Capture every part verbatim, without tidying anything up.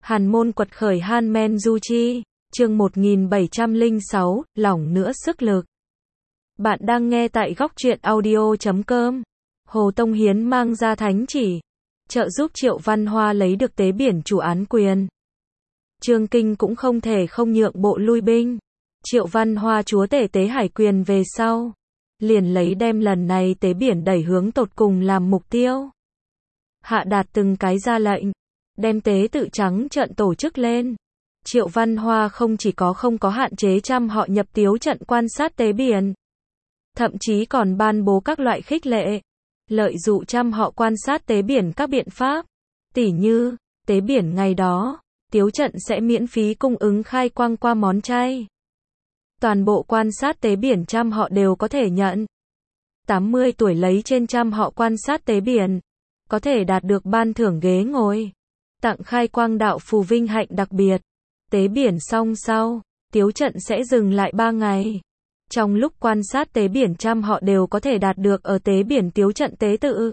Hàn môn quật khởi Han Men Du Chi, chương một nghìn bảy trăm lẻ sáu, lỏng nữa sức lực. Bạn đang nghe tại góc truyện audio chấm com. Hồ Tông Hiến mang ra thánh chỉ, trợ giúp Triệu Văn Hoa lấy được tế biển chủ án quyền. Trương Kinh cũng không thể không nhượng bộ lui binh. Triệu Văn Hoa chúa tể tế hải quyền về sau, liền lấy đem lần này tế biển đẩy hướng tột cùng làm mục tiêu. Hạ đạt từng cái ra lệnh, đem tế tự trắng trận tổ chức lên. Triệu Văn Hoa không chỉ có không có hạn chế trăm họ nhập tiếu trận quan sát tế biển, thậm chí còn ban bố các loại khích lệ, lợi dụ trăm họ quan sát tế biển các biện pháp. Tỉ như, tế biển ngày đó, tiếu trận sẽ miễn phí cung ứng khai quang qua món chay. Toàn bộ quan sát tế biển trăm họ đều có thể nhận. tám mươi tuổi lấy trên trăm họ quan sát tế biển, có thể đạt được ban thưởng ghế ngồi, tặng khai quang đạo phù vinh hạnh đặc biệt. Tế biển xong sau, tiếu trận sẽ dừng lại ba ngày. Trong lúc quan sát tế biển trăm họ đều có thể đạt được ở tế biển tiếu trận tế tự.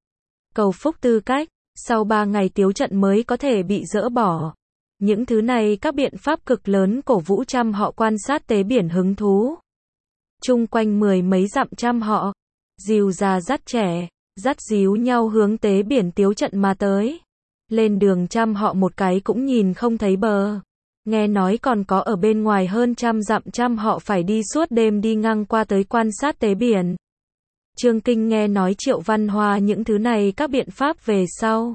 Cầu phúc tư cách, sau ba ngày tiếu trận mới có thể bị dỡ bỏ. Những thứ này các biện pháp cực lớn cổ vũ trăm họ quan sát tế biển hứng thú. Chung quanh mười mấy dặm trăm họ, dìu già dắt trẻ, dắt díu nhau hướng tế biển tiếu trận mà tới. Lên đường trăm họ một cái cũng nhìn không thấy bờ. Nghe nói còn có ở bên ngoài hơn trăm dặm trăm họ phải đi suốt đêm đi ngang qua tới quan sát tế biển. Trương Kinh nghe nói Triệu Văn Hoa những thứ này các biện pháp về sau.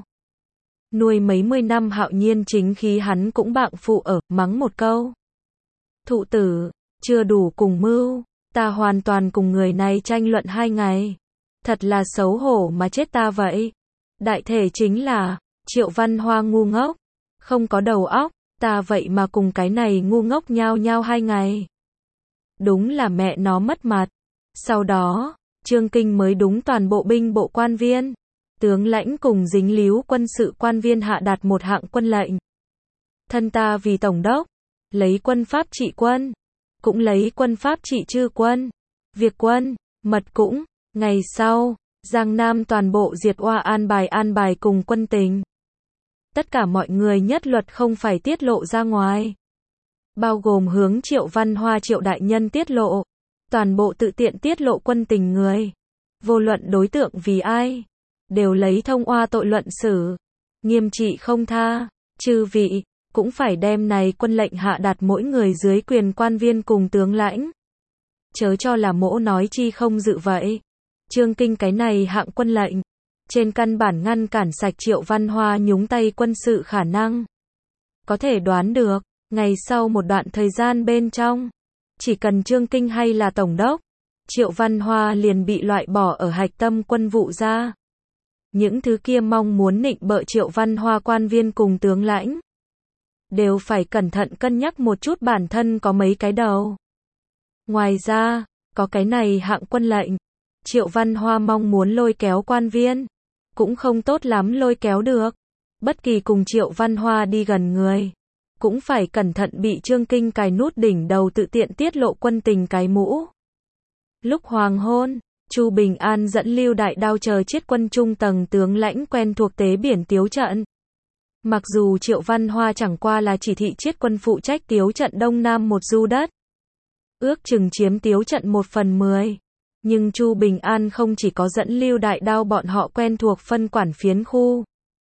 Nuôi mấy mươi năm hạo nhiên chính khí hắn cũng bạng phụ ở, mắng một câu. Thụ tử, chưa đủ cùng mưu, ta hoàn toàn cùng người này tranh luận hai ngày. Thật là xấu hổ mà chết ta vậy. Đại thể chính là, Triệu Văn Hoa ngu ngốc, không có đầu óc, ta vậy mà cùng cái này ngu ngốc nhao nhao hai ngày. Đúng là mẹ nó mất mặt. Sau đó, Trương Kinh mới đúng toàn bộ binh bộ quan viên, tướng lãnh cùng dính líu quân sự quan viên hạ đạt một hạng quân lệnh. Thân ta vì tổng đốc, lấy quân pháp trị quân, cũng lấy quân pháp trị chư quân, việc quân, mật cũng. Ngày sau, Giang Nam toàn bộ diệt oa an bài an bài cùng quân tình. Tất cả mọi người nhất luật không phải tiết lộ ra ngoài. Bao gồm hướng Triệu Văn Hoa Triệu đại nhân tiết lộ. Toàn bộ tự tiện tiết lộ quân tình người. Vô luận đối tượng vì ai, đều lấy thông oa tội luận xử. Nghiêm trị không tha. Chư vị, cũng phải đem này quân lệnh hạ đạt mỗi người dưới quyền quan viên cùng tướng lãnh. Chớ cho là mỗ nói chi không dự vậy. Trương Kinh cái này hạng quân lệnh, trên căn bản ngăn cản sạch Triệu Văn Hoa nhúng tay quân sự khả năng. Có thể đoán được, ngày sau một đoạn thời gian bên trong, chỉ cần Trương Kinh hay là tổng đốc, Triệu Văn Hoa liền bị loại bỏ ở hạch tâm quân vụ ra. Những thứ kia mong muốn nịnh bợ Triệu Văn Hoa quan viên cùng tướng lãnh, đều phải cẩn thận cân nhắc một chút bản thân có mấy cái đầu. Ngoài ra, có cái này hạng quân lệnh, Triệu Văn Hoa mong muốn lôi kéo quan viên, cũng không tốt lắm lôi kéo được. Bất kỳ cùng Triệu Văn Hoa đi gần người, cũng phải cẩn thận bị Trương Kinh cài nút đỉnh đầu tự tiện tiết lộ quân tình cái mũ. Lúc hoàng hôn, Chu Bình An dẫn Lưu Đại Đao chờ chiết quân trung tầng tướng lãnh quen thuộc tế biển tiếu trận. Mặc dù Triệu Văn Hoa chẳng qua là chỉ thị chiết quân phụ trách tiếu trận đông nam một du đất, ước chừng chiếm tiếu trận một phần mười. Nhưng Chu Bình An không chỉ có dẫn Lưu Đại Đao bọn họ quen thuộc phân quản phiến khu,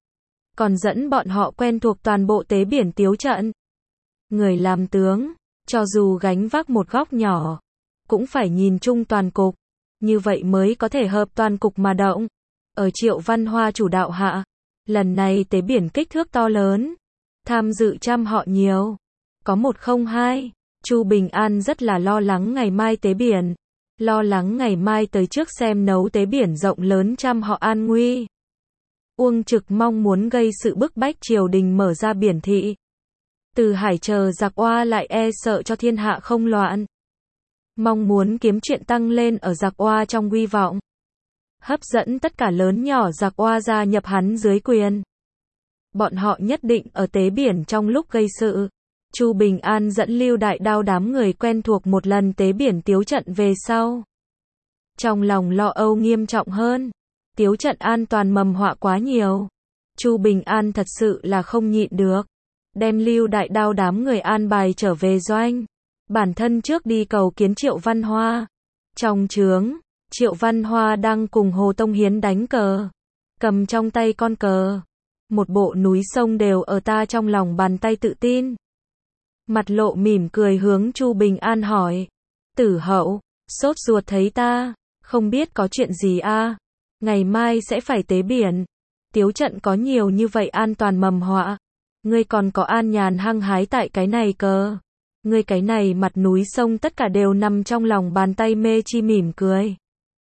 còn dẫn bọn họ quen thuộc toàn bộ tế biển tiếu trận. Người làm tướng, cho dù gánh vác một góc nhỏ, cũng phải nhìn chung toàn cục, như vậy mới có thể hợp toàn cục mà động. Ở Triệu Văn Hoa chủ đạo hạ, lần này tế biển kích thước to lớn, tham dự trăm họ nhiều, có một không hai. Chu Bình An rất là lo lắng ngày mai tế biển. Lo lắng ngày mai tới trước xem nấu tế biển rộng lớn trăm họ an nguy. Uông Trực mong muốn gây sự bức bách triều đình mở ra biển thị. Từ hải chờ giặc oa lại e sợ cho thiên hạ không loạn. Mong muốn kiếm chuyện tăng lên ở giặc oa trong uy vọng. Hấp dẫn tất cả lớn nhỏ giặc oa gia nhập hắn dưới quyền. Bọn họ nhất định ở tế biển trong lúc gây sự. Chu Bình An dẫn Lưu Đại Đao đám người quen thuộc một lần tế biển tiếu trận về sau. Trong lòng lo âu nghiêm trọng hơn. Tiếu trận an toàn mầm họa quá nhiều. Chu Bình An thật sự là không nhịn được. đem Lưu Đại Đao đám người an bài trở về doanh. Bản thân trước đi cầu kiến Triệu Văn Hoa. Trong trướng, Triệu Văn Hoa đang cùng Hồ Tông Hiến đánh cờ, cầm trong tay con cờ. Một bộ núi sông đều ở ta trong lòng bàn tay tự tin. Mặt lộ mỉm cười hướng Chu Bình An hỏi. Tử Hậu, sốt ruột thấy ta, không biết có chuyện gì a? À? Ngày mai sẽ phải tế biển. Tiếu trận có nhiều như vậy an toàn mầm họa. Ngươi còn có an nhàn hăng hái tại cái này cơ. Ngươi cái này mặt núi sông tất cả đều nằm trong lòng bàn tay mê chi mỉm cười.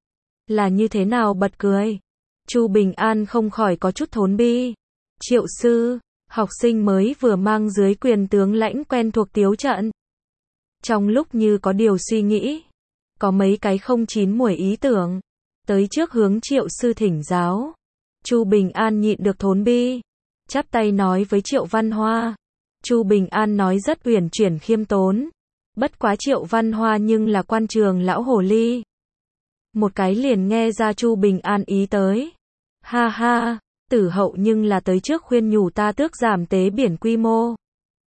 Là như thế nào bật cười? Chu Bình An không khỏi có chút thốn bi. Triệu sư, học sinh mới vừa mang dưới quyền tướng lãnh quen thuộc tiếu trận. Trong lúc như có điều suy nghĩ, có mấy cái không chín muồi ý tưởng, tới trước hướng Triệu sư thỉnh giáo. Chu Bình An nhịn được thốn bi, chắp tay nói với Triệu Văn Hoa. Chu Bình An nói rất uyển chuyển khiêm tốn, bất quá Triệu Văn Hoa nhưng là quan trường lão hồ ly. Một cái liền nghe ra Chu Bình An ý tới. Ha ha, Tử Hậu nhưng là tới trước khuyên nhủ ta tước giảm tế biển quy mô.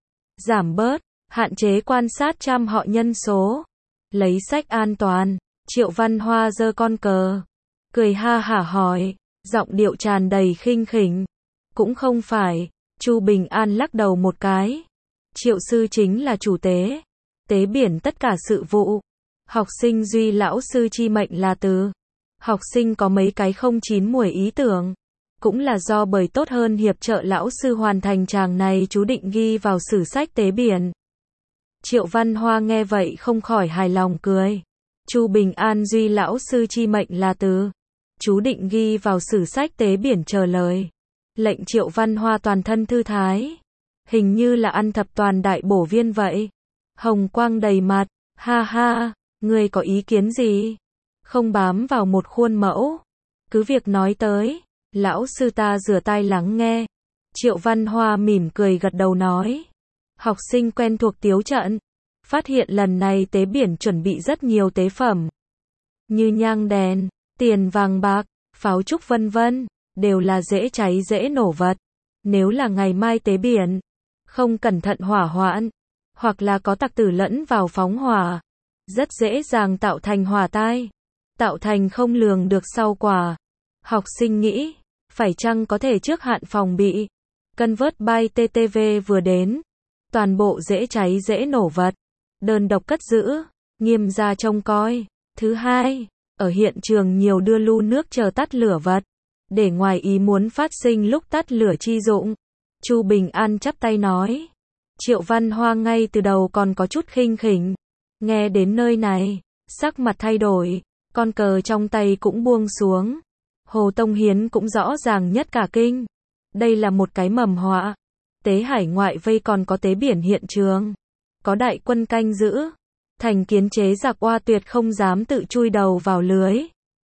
Giảm bớt, hạn chế quan sát trăm họ nhân số. Lấy sách an toàn. Triệu Văn Hoa giơ con cờ, cười ha hả hỏi, giọng điệu tràn đầy khinh khỉnh. Cũng không phải. Chu Bình An lắc đầu một cái. Triệu sư chính là chủ tế. Tế biển tất cả sự vụ. Học sinh duy lão sư chi mệnh là từ. Học sinh có mấy cái không chín muồi ý tưởng. Cũng là do bởi tốt hơn hiệp trợ lão sư hoàn thành tràng này chú định ghi vào sử sách tế biển. Triệu Văn Hoa nghe vậy không khỏi hài lòng cười. Chu Bình An duy lão sư chi mệnh là từ. Chú định ghi vào sử sách tế biển chờ lời. Lệnh Triệu Văn Hoa toàn thân thư thái. Hình như là ăn thập toàn đại bổ viên vậy. Hồng quang đầy mặt. Ha ha, ngươi có ý kiến gì? Không bám vào một khuôn mẫu. Cứ việc nói tới. Lão sư ta rửa tai lắng nghe. Triệu Văn Hoa mỉm cười gật đầu nói. Học sinh quen thuộc tiếu trận. Phát hiện lần này tế biển chuẩn bị rất nhiều tế phẩm. Như nhang đèn, tiền vàng bạc, pháo trúc vân vân. Đều là dễ cháy dễ nổ vật. Nếu là ngày mai tế biển, không cẩn thận hỏa hoạn, hoặc là có tặc tử lẫn vào phóng hỏa, rất dễ dàng tạo thành hỏa tai, tạo thành không lường được sau quả. Học sinh nghĩ, phải chăng có thể trước hạn phòng bị. Cân vớt bay tê tê vê vừa đến, toàn bộ dễ cháy dễ nổ vật, đơn độc cất giữ, nghiêm ra trông coi. Thứ hai, ở hiện trường nhiều đưa lu nước chờ tắt lửa vật. Để ngoài ý muốn phát sinh lúc tắt lửa chi dụng. Chu Bình An chắp tay nói. Triệu Văn Hoa ngay từ đầu còn có chút khinh khỉnh. Nghe đến nơi này, sắc mặt thay đổi, con cờ trong tay cũng buông xuống. Hồ Tông Hiến cũng rõ ràng nhất cả kinh. Đây là một cái mầm họa. Tế hải ngoại vây còn có tế biển hiện trường. Có đại quân canh giữ. Thành kiến chế giặc oa tuyệt không dám tự chui đầu vào lưới.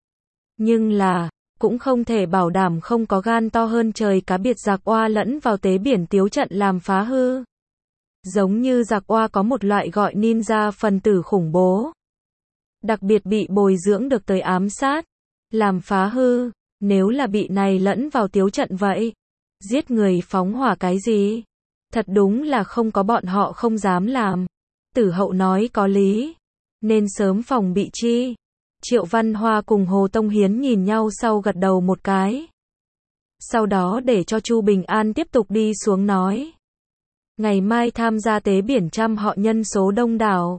Nhưng là, cũng không thể bảo đảm không có gan to hơn trời cá biệt giặc oa lẫn vào tế biển tiếu trận làm phá hư. Giống như giặc oa có một loại gọi ninja phần tử khủng bố. Đặc biệt bị bồi dưỡng được tới ám sát, làm phá hư, nếu là bị này lẫn vào tiếu trận vậy. Giết người phóng hỏa cái gì? Thật đúng là không có bọn họ không dám làm. Tử Hậu nói có lý. Nên sớm phòng bị chi. Triệu Văn Hoa cùng Hồ Tông Hiến nhìn nhau sau gật đầu một cái. Sau đó để cho Chu Bình An tiếp tục đi xuống nói. Ngày mai tham gia tế biển trăm họ nhân số đông đảo.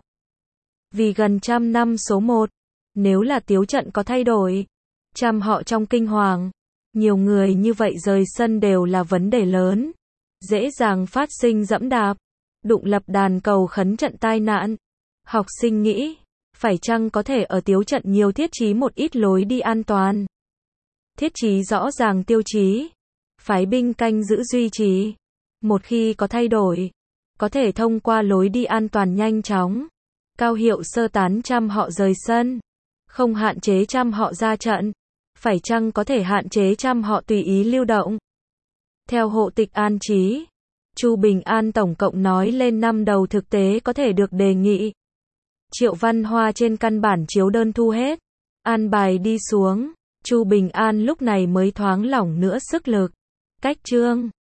Vì gần trăm năm số một. Nếu là tiếu trận có thay đổi. Trăm họ trong kinh hoàng. Nhiều người như vậy rời sân đều là vấn đề lớn. Dễ dàng phát sinh dẫm đạp. Đụng lập đàn cầu khấn trận tai nạn. Học sinh nghĩ. Phải chăng có thể ở tiếu trận nhiều thiết trí một ít lối đi an toàn. Thiết trí rõ ràng tiêu chí. Phái binh canh giữ duy trì. Một khi có thay đổi. Có thể thông qua lối đi an toàn nhanh chóng. Cao hiệu sơ tán trăm họ rời sân. Không hạn chế trăm họ ra trận. Phải chăng có thể hạn chế trăm họ tùy ý lưu động. Theo hộ tịch an trí. Chu Bình An tổng cộng nói lên năm đầu thực tế có thể được đề nghị. Triệu Văn Hoa trên căn bản chiếu đơn thu hết. An bài đi xuống. Chu Bình An lúc này mới thoáng lỏng nữa sức lực. Cách chương